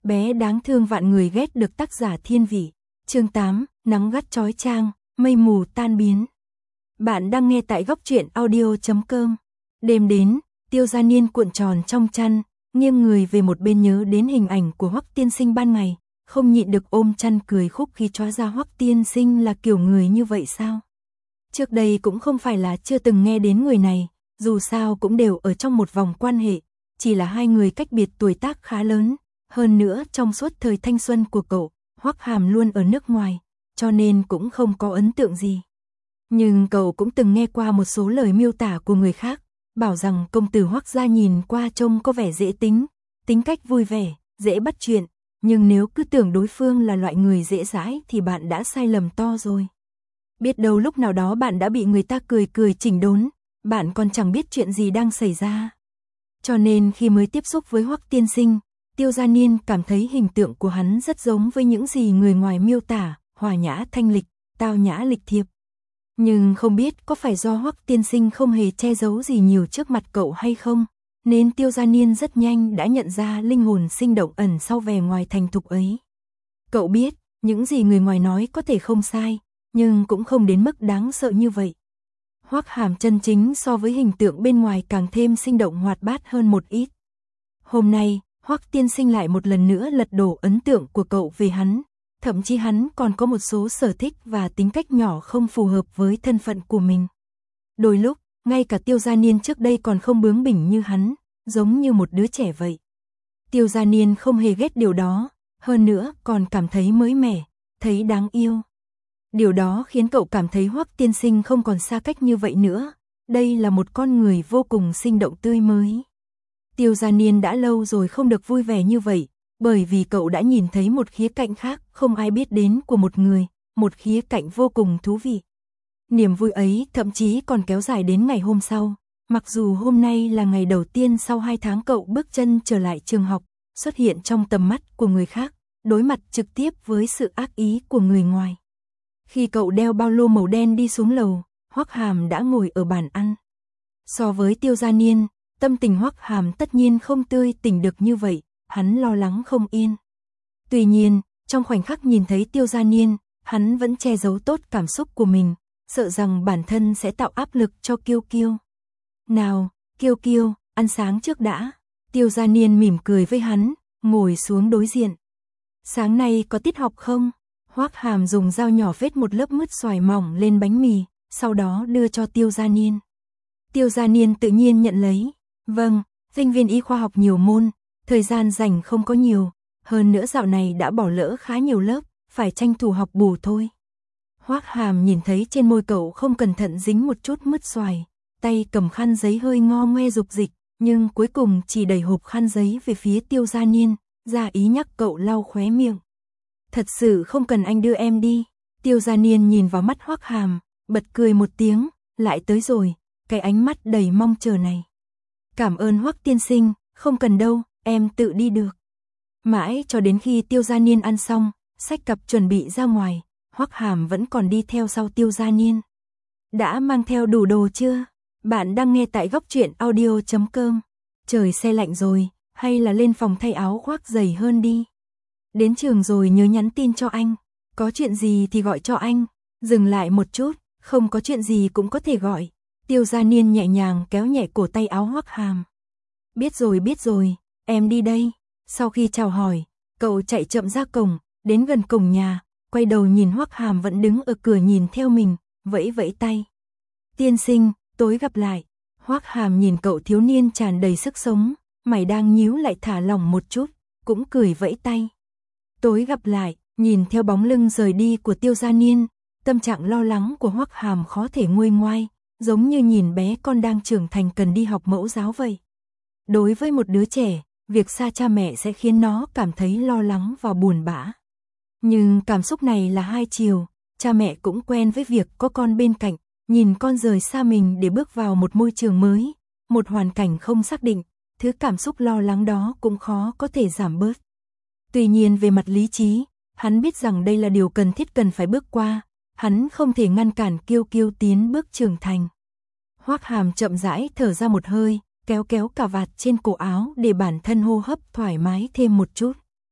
Bé đáng thương vạn người ghét được tác giả Thiên Vị. Chương 8, nắng gắt chói chang, mây mù tan biến. Bạn đang nghe tại góc truyện audio.com. Đêm đến, Tiêu Gia Niên cuộn tròn trong chăn, nghiêng người về một bên nhớ đến hình ảnh của Hoắc tiên sinh ban ngày, không nhịn được ôm chăn cười khúc khi chóa ra Hoắc tiên sinh là kiểu người như vậy sao? Trước đây cũng không phải là chưa từng nghe đến người này, dù sao cũng đều ở trong một vòng quan hệ, chỉ là hai người cách biệt tuổi tác khá lớn. Hơn nữa trong suốt thời thanh xuân của cậu, Hoắc Hàm luôn ở nước ngoài, cho nên cũng không có ấn tượng gì. Nhưng cậu cũng từng nghe qua một số lời miêu tả của người khác, bảo rằng công tử Hoắc gia nhìn qua trông có vẻ dễ tính, tính cách vui vẻ, dễ bắt chuyện, nhưng nếu cứ tưởng đối phương là loại người dễ dãi thì bạn đã sai lầm to rồi. Biết đâu lúc nào đó bạn đã bị người ta cười cười chỉnh đốn, bạn còn chẳng biết chuyện gì đang xảy ra. Cho nên khi mới tiếp xúc với Hoắc tiên sinh, Tiêu Gia Niên cảm thấy hình tượng của hắn rất giống với những gì người ngoài miêu tả, hòa nhã thanh lịch, tao nhã lịch thiệp. Nhưng không biết có phải do Hoắc tiên sinh không hề che giấu gì nhiều trước mặt cậu hay không, nên Tiêu Gia Niên rất nhanh đã nhận ra linh hồn sinh động ẩn sau vẻ ngoài thành thục ấy. Cậu biết, những gì người ngoài nói có thể không sai, nhưng cũng không đến mức đáng sợ như vậy. Hoắc Hàm chân chính so với hình tượng bên ngoài càng thêm sinh động hoạt bát hơn một ít. Hôm nay, Hoắc tiên sinh lại một lần nữa lật đổ ấn tượng của cậu về hắn, thậm chí hắn còn có một số sở thích và tính cách nhỏ không phù hợp với thân phận của mình. Đôi lúc, ngay cả Tiêu Gia Niên trước đây còn không bướng bỉnh như hắn, giống như một đứa trẻ vậy. Tiêu Gia Niên không hề ghét điều đó, hơn nữa còn cảm thấy mới mẻ, thấy đáng yêu. Điều đó khiến cậu cảm thấy Hoắc tiên sinh không còn xa cách như vậy nữa, đây là một con người vô cùng sinh động tươi mới. Tiêu Gia Niên đã lâu rồi không được vui vẻ như vậy, bởi vì cậu đã nhìn thấy một khía cạnh khác không ai biết đến của một người, một khía cạnh vô cùng thú vị. Niềm vui ấy thậm chí còn kéo dài đến ngày hôm sau, mặc dù hôm nay là ngày đầu tiên sau 2 tháng cậu bước chân trở lại trường học, xuất hiện trong tầm mắt của người khác, đối mặt trực tiếp với sự ác ý của người ngoài. Khi cậu đeo ba lô màu đen đi xuống lầu, Hoắc Hàm đã ngồi ở bàn ăn. So với Tiêu Gia Niên, tâm tình Hoắc Hàm tất nhiên không tươi tỉnh được như vậy, hắn lo lắng không yên. Tuy nhiên, trong khoảnh khắc nhìn thấy Tiêu Gia Niên, hắn vẫn che giấu tốt cảm xúc của mình, sợ rằng bản thân sẽ tạo áp lực cho Kiêu Kiêu. Nào, Kiêu Kiêu, ăn sáng trước đã. Tiêu Gia Niên mỉm cười với hắn, ngồi xuống đối diện. Sáng nay có tiết học không? Hoắc Hàm dùng dao nhỏ vết một lớp mứt xoài mỏng lên bánh mì, sau đó đưa cho Tiêu Gia Niên. Tiêu Gia Niên tự nhiên nhận lấy. Vâng, sinh viên y khoa học nhiều môn, thời gian rảnh không có nhiều, hơn nữa dạo này đã bỏ lỡ khá nhiều lớp, phải tranh thủ học bù thôi. Hoắc Hàm nhìn thấy trên môi cậu không cẩn thận dính một chút mứt xoài, tay cầm khăn giấy hơi ngo ngoe dục dịch, nhưng cuối cùng chỉ đẩy hộp khăn giấy về phía Tiêu Gia Niên, ra ý nhắc cậu lau khóe miệng. Thật sự không cần anh đưa em đi. Tiêu Gia Niên nhìn vào mắt Hoắc Hàm, bật cười một tiếng, lại tới rồi, cái ánh mắt đầy mong chờ này. Cảm ơn Hoắc tiên sinh, không cần đâu, em tự đi được. Mãi cho đến khi Tiêu Gia Niên ăn xong, xách cặp chuẩn bị ra ngoài, Hoắc Hàm vẫn còn đi theo sau Tiêu Gia Niên. Đã mang theo đủ đồ chưa? Bạn đang nghe tại góc truyện audio.com. Trời se lạnh rồi, hay là lên phòng thay áo khoác dày hơn đi. Đến trường rồi nhớ nhắn tin cho anh, có chuyện gì thì gọi cho anh, dừng lại một chút, không có chuyện gì cũng có thể gọi. Tiêu Gia Niên nhẹ nhàng kéo nhẹ cổ tay áo Hoắc Hàm. Biết rồi, em đi đây. Sau khi chào hỏi, cậu chạy chậm ra cổng, đến gần cổng nhà, quay đầu nhìn Hoắc Hàm vẫn đứng ở cửa nhìn theo mình, vẫy vẫy tay. Tiên sinh, tối gặp lại. Hoắc Hàm nhìn cậu thiếu niên tràn đầy sức sống, mày đang nhíu lại thả lỏng một chút, cũng cười vẫy tay. Tối gặp lại, nhìn theo bóng lưng rời đi của Tiêu Gia Niên, tâm trạng lo lắng của Hoắc Hàm khó thể nguôi ngoai, giống như nhìn bé con đang trưởng thành cần đi học mẫu giáo vậy. Đối với một đứa trẻ, việc xa cha mẹ sẽ khiến nó cảm thấy lo lắng và buồn bã. Nhưng cảm xúc này là hai chiều, cha mẹ cũng quen với việc có con bên cạnh, nhìn con rời xa mình để bước vào một môi trường mới, một hoàn cảnh không xác định, thứ cảm xúc lo lắng đó cũng khó có thể giảm bớt. Tuy nhiên về mặt lý trí, hắn biết rằng đây là điều cần thiết cần phải bước qua, hắn không thể ngăn cản Kiêu Kiêu tiến bước trưởng thành. Hoắc Hàm chậm rãi thở ra một hơi, kéo kéo cà vạt trên cổ áo để bản thân hô hấp thoải mái thêm một chút.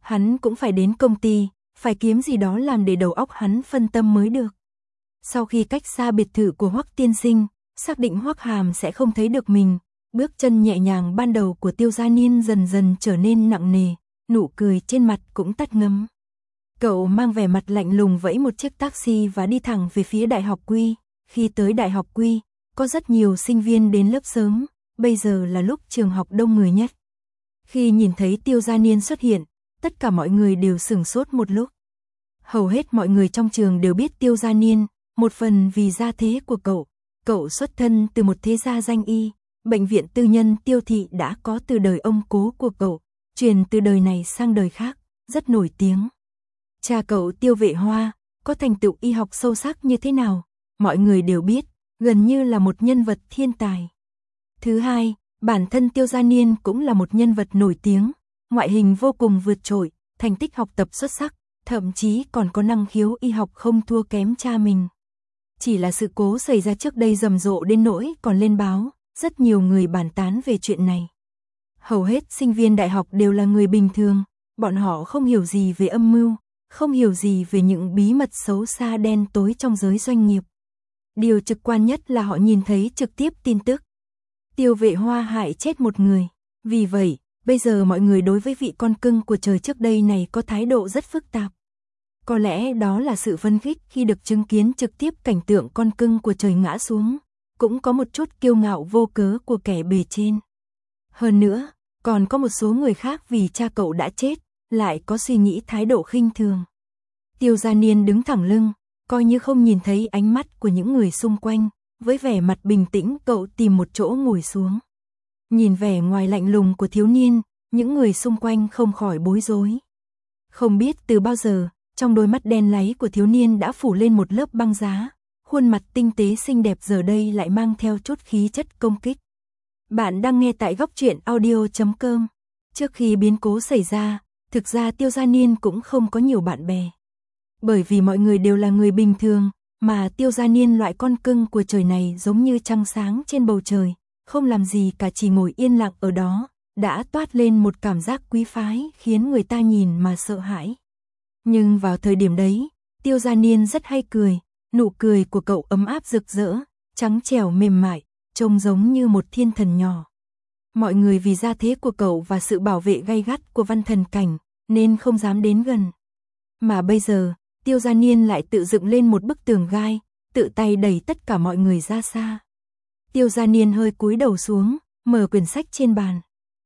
Hắn cũng phải đến công ty, phải kiếm gì đó làm để đầu óc hắn phân tâm mới được. Sau khi cách xa biệt thự của Hoắc tiên sinh, xác định Hoắc Hàm sẽ không thấy được mình, bước chân nhẹ nhàng ban đầu của Tiêu Gia Niên dần dần trở nên nặng nề, nụ cười trên mặt cũng tắt ngấm. Cậu mang vẻ mặt lạnh lùng vẫy một chiếc taxi và đi thẳng về phía Đại học Quy. Khi tới Đại học Quy, có rất nhiều sinh viên đến lớp sớm, bây giờ là lúc trường học đông người nhất. Khi nhìn thấy Tiêu Gia Niên xuất hiện, tất cả mọi người đều sửng sốt một lúc. Hầu hết mọi người trong trường đều biết Tiêu Gia Niên, một phần vì gia thế của cậu xuất thân từ một thế gia danh y, bệnh viện tư nhân Tiêu thị đã có từ đời ông cố của cậu, truyền từ đời này sang đời khác, rất nổi tiếng. Cha cậu Tiêu Vệ Hoa, có thành tựu y học sâu sắc như thế nào, mọi người đều biết, gần như là một nhân vật thiên tài. Thứ hai, bản thân Tiêu Gia Niên cũng là một nhân vật nổi tiếng, ngoại hình vô cùng vượt trội, thành tích học tập xuất sắc, thậm chí còn có năng khiếu y học không thua kém cha mình. Chỉ là sự cố xảy ra trước đây rầm rộ đến nỗi còn lên báo, rất nhiều người bàn tán về chuyện này. Hầu hết sinh viên đại học đều là người bình thường, bọn họ không hiểu gì về âm mưu, không hiểu gì về những bí mật xấu xa đen tối trong giới doanh nghiệp. Điều trực quan nhất là họ nhìn thấy trực tiếp tin tức. Tiêu Vệ Hoa hại chết một người. Vì vậy, bây giờ mọi người đối với vị con cưng của trời trước đây này có thái độ rất phức tạp. Có lẽ đó là sự phấn khích khi được chứng kiến trực tiếp cảnh tượng con cưng của trời ngã xuống, cũng có một chút kiêu ngạo vô cớ của kẻ bề trên. Hơn nữa, còn có một số người khác vì cha cậu đã chết, lại có suy nghĩ thái độ khinh thường. Tiêu Gia Niên đứng thẳng lưng, coi như không nhìn thấy ánh mắt của những người xung quanh, với vẻ mặt bình tĩnh cậu tìm một chỗ ngồi xuống. Nhìn vẻ ngoài lạnh lùng của thiếu niên, những người xung quanh không khỏi bối rối. Không biết từ bao giờ, trong đôi mắt đen láy của thiếu niên đã phủ lên một lớp băng giá, khuôn mặt tinh tế xinh đẹp giờ đây lại mang theo chút khí chất công kích. Bạn đang nghe tại góc truyện audio.com. Trước khi biến cố xảy ra, thực ra Tiêu Gia Niên cũng không có nhiều bạn bè. Bởi vì mọi người đều là người bình thường, mà Tiêu Gia Niên loại con cưng của trời này giống như trăng sáng trên bầu trời, không làm gì cả chỉ ngồi yên lặng ở đó, đã toát lên một cảm giác quý phái khiến người ta nhìn mà sợ hãi. Nhưng vào thời điểm đấy, Tiêu Gia Niên rất hay cười, nụ cười của cậu ấm áp rực rỡ, trắng trẻo mềm mại, trông giống như một thiên thần nhỏ. Mọi người vì gia thế của cậu và sự bảo vệ gay gắt của Văn Thần Cảnh, nên không dám đến gần. Mà bây giờ, Tiêu Gia Niên lại tự dựng lên một bức tường gai, tự tay đẩy tất cả mọi người ra xa. Tiêu Gia Niên hơi cúi đầu xuống, mở quyển sách trên bàn.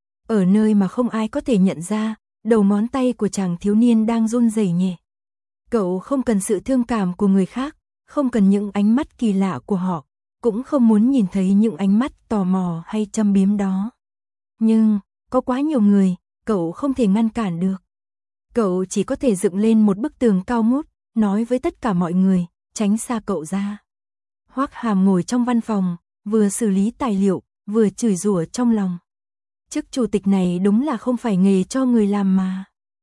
Ở nơi mà không ai có thể nhận ra, đầu ngón tay của chàng thiếu niên đang run rẩy nhẹ. Cậu không cần sự thương cảm của người khác, không cần những ánh mắt kỳ lạ của họ, cũng không muốn nhìn thấy những ánh mắt tò mò hay châm biếm đó. Nhưng, có quá nhiều người, cậu không thể ngăn cản được. Cậu chỉ có thể dựng lên một bức tường cao ngút, nói với tất cả mọi người, tránh xa cậu ra. Hoắc Hàm ngồi trong văn phòng, vừa xử lý tài liệu, vừa chửi rủa trong lòng. Chức chủ tịch này đúng là không phải nghề cho người làm mà.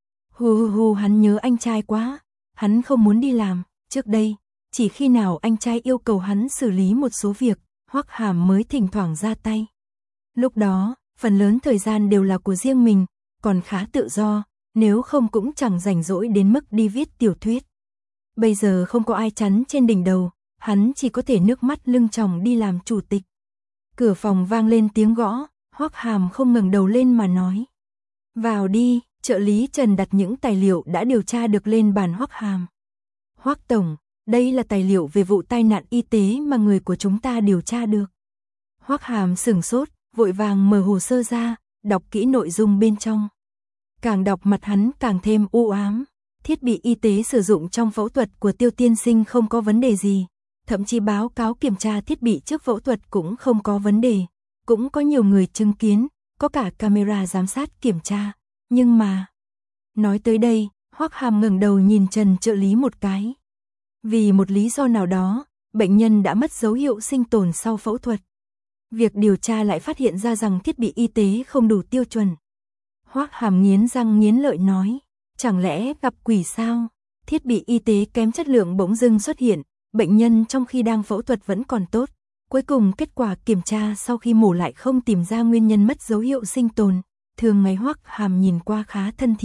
Hắn nhớ anh trai quá, hắn không muốn đi làm, trước đây, chỉ khi nào anh trai yêu cầu hắn xử lý một số việc, Hoắc Hàm mới thỉnh thoảng ra tay. Lúc đó, phần lớn thời gian đều là của riêng mình, còn khá tự do, nếu không cũng chẳng rảnh rỗi đến mức đi viết tiểu thuyết. Bây giờ không có ai chắn trên đỉnh đầu, hắn chỉ có thể nước mắt lưng tròng đi làm chủ tịch. Cửa phòng vang lên tiếng gõ, Hoắc Hàm không ngẩng đầu lên mà nói. Vào đi, trợ lý Trần đặt những tài liệu đã điều tra được lên bàn Hoắc Hàm. Hoắc Tổng, đây là tài liệu về vụ tai nạn y tế mà người của chúng ta điều tra được. Hoắc Hàm sửng sốt, vội vàng mở hồ sơ ra, đọc kỹ nội dung bên trong. Càng đọc mặt hắn càng thêm u ám. Thiết bị y tế sử dụng trong phẫu thuật của Tiêu tiên sinh không có vấn đề gì. Thậm chí báo cáo kiểm tra thiết bị trước phẫu thuật cũng không có vấn đề. Cũng có nhiều người chứng kiến, có cả camera giám sát kiểm tra. Nhưng mà... Nói tới đây, Hoắc Hàm ngẩng đầu nhìn Trần trợ lý một cái. Vì một lý do nào đó, bệnh nhân đã mất dấu hiệu sinh tồn sau phẫu thuật. Việc điều tra lại phát hiện ra rằng thiết bị y tế không đủ tiêu chuẩn. Hoắc Hàm nghiến răng nghiến lợi nói, chẳng lẽ gặp quỷ sao? Thiết bị y tế kém chất lượng bỗng dưng xuất hiện, bệnh nhân trong khi đang phẫu thuật vẫn còn tốt. Cuối cùng kết quả kiểm tra sau khi mổ lại không tìm ra nguyên nhân mất dấu hiệu sinh tồn. Thường ngày Hoắc Hàm nhìn qua khá thân thiện,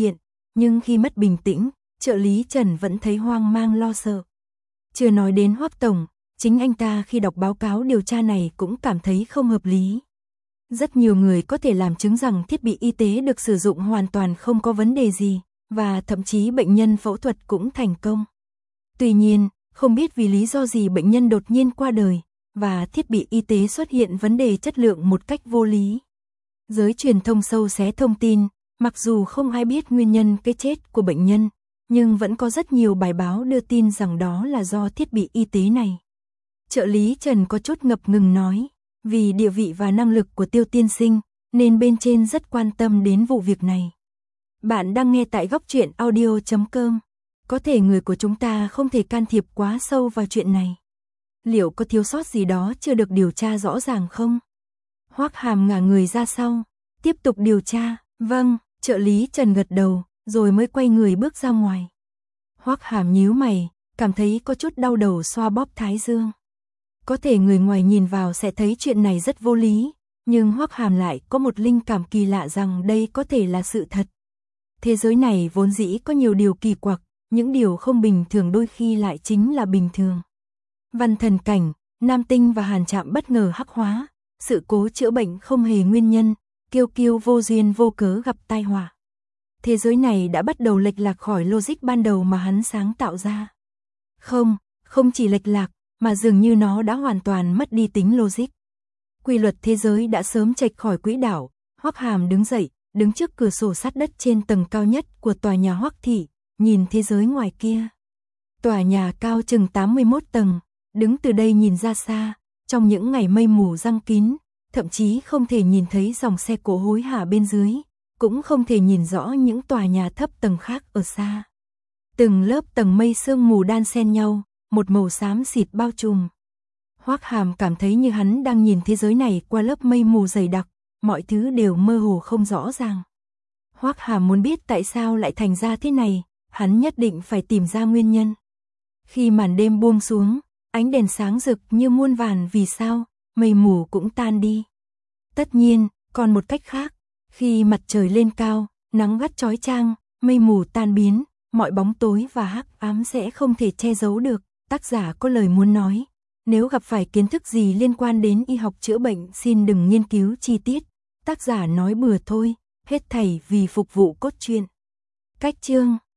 nhưng khi mất bình tĩnh, trợ lý Trần vẫn thấy hoang mang lo sợ. Chưa nói đến Hoắc tổng, chính anh ta khi đọc báo cáo điều tra này cũng cảm thấy không hợp lý. Rất nhiều người có thể làm chứng rằng thiết bị y tế được sử dụng hoàn toàn không có vấn đề gì, và thậm chí bệnh nhân phẫu thuật cũng thành công. Tuy nhiên, không biết vì lý do gì bệnh nhân đột nhiên qua đời, và thiết bị y tế xuất hiện vấn đề chất lượng một cách vô lý. Giới truyền thông xâu xé thông tin, mặc dù không ai biết nguyên nhân cái chết của bệnh nhân, nhưng vẫn có rất nhiều bài báo đưa tin rằng đó là do thiết bị y tế này. Trợ lý Trần có chút ngập ngừng nói, vì địa vị và năng lực của Tiêu tiên sinh, nên bên trên rất quan tâm đến vụ việc này. Bạn đang nghe tại góc truyện audio.com. Có thể người của chúng ta không thể can thiệp quá sâu vào chuyện này. Liệu có thiếu sót gì đó chưa được điều tra rõ ràng không? Hoắc Hàm ngả người ra sau, tiếp tục điều tra. Vâng, trợ lý Trần gật đầu, rồi mới quay người bước ra ngoài. Hoắc Hàm nhíu mày, cảm thấy có chút đau đầu xoa bóp thái dương. Có thể người ngoài nhìn vào sẽ thấy chuyện này rất vô lý, nhưng Hoắc Hàm lại có một linh cảm kỳ lạ rằng đây có thể là sự thật. Thế giới này vốn dĩ có nhiều điều kỳ quặc, những điều không bình thường đôi khi lại chính là bình thường. Văn thần cảnh, Nam Tinh và Hàn Trạm bất ngờ hắc hóa, sự cố chữa bệnh không hề nguyên nhân, Kiêu Kiêu vô duyên vô cớ gặp tai họa. Thế giới này đã bắt đầu lệch lạc khỏi logic ban đầu mà hắn sáng tạo ra. Không chỉ lệch lạc, mà dường như nó đã hoàn toàn mất đi tính logic. Quy luật thế giới đã sớm chệch khỏi quỹ đạo. Hoắc Hàm đứng dậy, đứng trước cửa sổ sát đất trên tầng cao nhất của tòa nhà Hoắc thị, nhìn thế giới ngoài kia. Tòa nhà cao chừng 81 tầng, đứng từ đây nhìn ra xa, trong những ngày mây mù giăng kín, thậm chí không thể nhìn thấy dòng xe cộ hối hả bên dưới, cũng không thể nhìn rõ những tòa nhà thấp tầng khác ở xa. Từng lớp tầng mây sương mù đan xen nhau, một màu xám xịt bao trùm. Hoắc Hàm cảm thấy như hắn đang nhìn thế giới này qua lớp mây mù dày đặc, mọi thứ đều mơ hồ không rõ ràng. Hoắc Hàm muốn biết tại sao lại thành ra thế này, hắn nhất định phải tìm ra nguyên nhân. Khi màn đêm buông xuống, ánh đèn sáng rực như muôn vàn vì sao, mây mù cũng tan đi. Tất nhiên, còn một cách khác, khi mặt trời lên cao, nắng gắt chói chang, mây mù tan biến, mọi bóng tối và hắc ám sẽ không thể che giấu được. Tác giả có lời muốn nói, nếu gặp phải kiến thức gì liên quan đến y học chữa bệnh xin đừng nghiên cứu chi tiết. Tác giả nói bừa thôi, hết thảy vì phục vụ cốt truyện. Cách chương